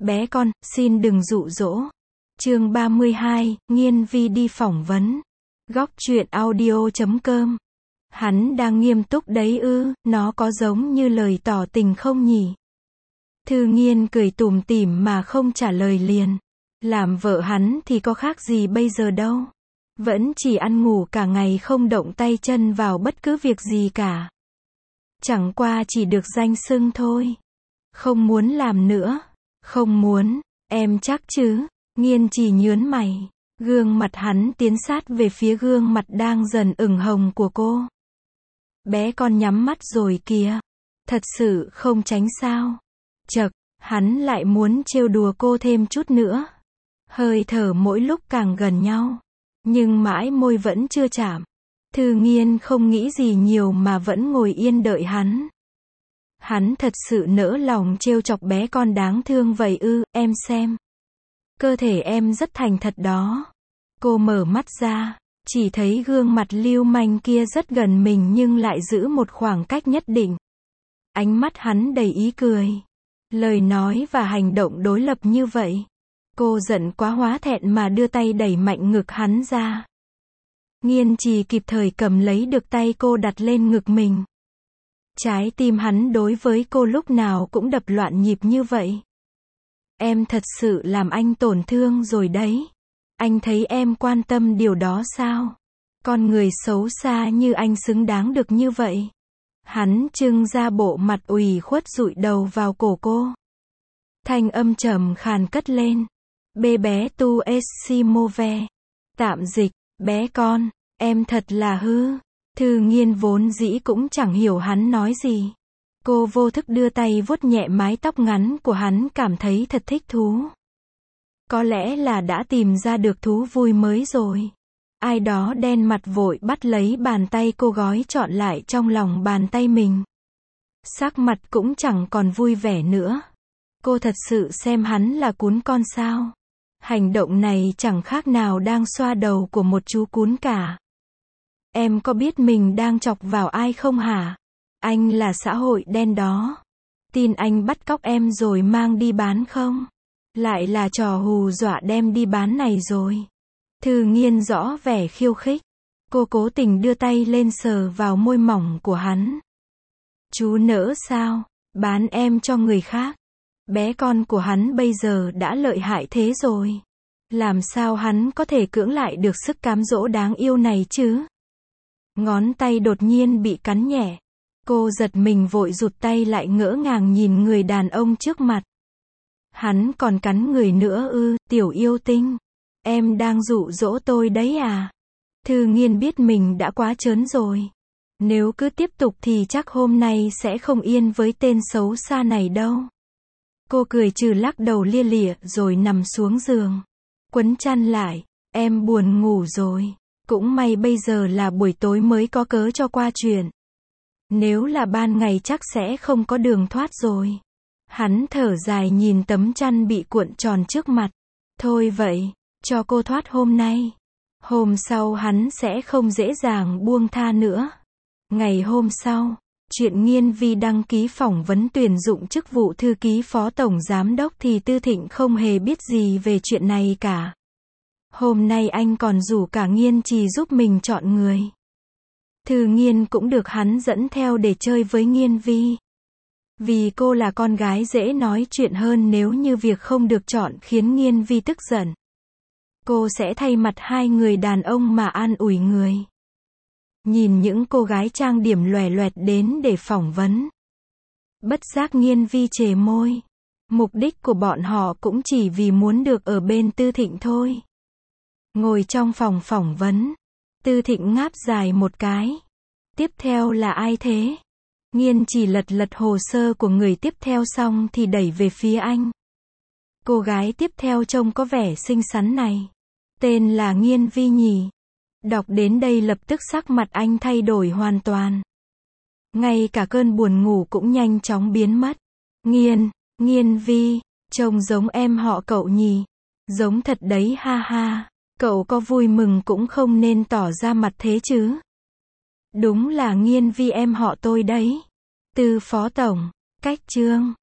Bé con, xin đừng dụ dỗ. Chương 32, Nghiên Vi đi phỏng vấn. Góc truyện audio.com. Hắn đang nghiêm túc đấy ư, nó có giống như lời tỏ tình không nhỉ? Thư Nghiên cười tủm tỉm mà không trả lời liền. Làm vợ hắn thì có khác gì bây giờ đâu. Vẫn chỉ ăn ngủ cả ngày, không động tay chân vào bất cứ việc gì cả. Chẳng qua chỉ được danh xưng thôi. Không muốn làm nữa. Không muốn, em chắc chứ? Nghiên chỉ nhớn mày. Gương mặt hắn tiến sát về phía gương mặt đang dần ửng hồng của cô. Bé con nhắm mắt rồi kìa. Thật sự không tránh sao? Chậc, hắn lại muốn trêu đùa cô thêm chút nữa. Hơi thở mỗi lúc càng gần nhau. Nhưng mãi môi vẫn chưa chạm. Thư Nghiên không nghĩ gì nhiều mà vẫn ngồi yên đợi hắn. Hắn thật sự nỡ lòng trêu chọc bé con đáng thương vậy ư? Em xem. Cơ thể em rất thành thật đó. Cô mở mắt ra, chỉ thấy gương mặt lưu manh kia rất gần mình nhưng lại giữ một khoảng cách nhất định. Ánh mắt hắn đầy ý cười. Lời nói và hành động đối lập như vậy. Cô giận quá hóa thẹn mà đưa tay đẩy mạnh ngực hắn ra. Nghiên Trì kịp thời cầm lấy được tay cô đặt lên ngực mình. Trái tim hắn đối với cô lúc nào cũng đập loạn nhịp như vậy. Em thật sự làm anh tổn thương rồi đấy. Anh thấy em quan tâm điều đó sao? Con người xấu xa như anh xứng đáng được như vậy. Hắn trưng ra bộ mặt ủy khuất dụi đầu vào cổ cô. Thanh âm trầm khàn cất lên. Bê bé tu essimove. Tạm dịch, bé con, em thật là hư. Thư Nghiên vốn dĩ cũng chẳng hiểu hắn nói gì. Cô vô thức đưa tay vuốt nhẹ mái tóc ngắn của hắn, cảm thấy thật thích thú. Có lẽ là đã tìm ra được thú vui mới rồi. Ai đó đen mặt vội bắt lấy bàn tay cô gói trọn lại trong lòng bàn tay mình. Sắc mặt cũng chẳng còn vui vẻ nữa. Cô thật sự xem hắn là cún con sao? Hành động này chẳng khác nào đang xoa đầu của một chú cún cả. Em có biết mình đang chọc vào ai không hả? Anh là xã hội đen đó. Tin anh bắt cóc em rồi mang đi bán không? Lại là trò hù dọa đem đi bán này rồi. Thư Nghiên rõ vẻ khiêu khích. Cô cố tình đưa tay lên sờ vào môi mỏng của hắn. Chú nỡ sao? Bán em cho người khác. Bé con của hắn bây giờ đã lợi hại thế rồi. Làm sao hắn có thể cưỡng lại được sức cám dỗ đáng yêu này chứ? Ngón tay đột nhiên bị cắn nhẹ. Cô giật mình vội rụt tay lại, ngỡ ngàng nhìn người đàn ông trước mặt. Hắn còn cắn người nữa ư? Tiểu yêu tinh. Em đang dụ dỗ tôi đấy à? Thư Nghiên biết mình đã quá trớn rồi. Nếu cứ tiếp tục thì chắc hôm nay sẽ không yên với tên xấu xa này đâu. Cô cười trừ lắc đầu lia lịa rồi nằm xuống giường. Quấn chăn lại. Em buồn ngủ rồi. Cũng may bây giờ là buổi tối mới có cớ cho qua chuyện. Nếu là ban ngày chắc sẽ không có đường thoát rồi. Hắn thở dài nhìn tấm chăn bị cuộn tròn trước mặt. Thôi vậy, cho cô thoát hôm nay. Hôm sau hắn sẽ không dễ dàng buông tha nữa. Ngày hôm sau, chuyện Nghiên Vi đăng ký phỏng vấn tuyển dụng chức vụ thư ký phó tổng giám đốc thì Tư Thịnh không hề biết gì về chuyện này cả. Hôm nay anh còn rủ cả Nghiên Trì giúp mình chọn người. Thư Nghiên cũng được hắn dẫn theo để chơi với Nghiên Vi. Vì cô là con gái dễ nói chuyện hơn, nếu như việc không được chọn khiến Nghiên Vi tức giận. Cô sẽ thay mặt hai người đàn ông mà an ủi người. Nhìn những cô gái trang điểm loè loẹt đến để phỏng vấn. Bất giác Nghiên Vi chề môi. Mục đích của bọn họ cũng chỉ vì muốn được ở bên Tư Thịnh thôi. Ngồi trong phòng phỏng vấn. Tư Thịnh ngáp dài một cái. Tiếp theo là ai thế? Nghiên chỉ lật hồ sơ của người tiếp theo xong thì đẩy về phía anh. Cô gái tiếp theo trông có vẻ xinh xắn này. Tên là Nghiên Vi nhỉ? Đọc đến đây lập tức sắc mặt anh thay đổi hoàn toàn. Ngay cả cơn buồn ngủ cũng nhanh chóng biến mất. Nghiên Vi, trông giống em họ cậu nhỉ? Giống thật đấy ha ha. Cậu có vui mừng cũng không nên tỏ ra mặt thế chứ. Đúng là Nghiên Vi em họ tôi đấy. Từ phó tổng, cách chương.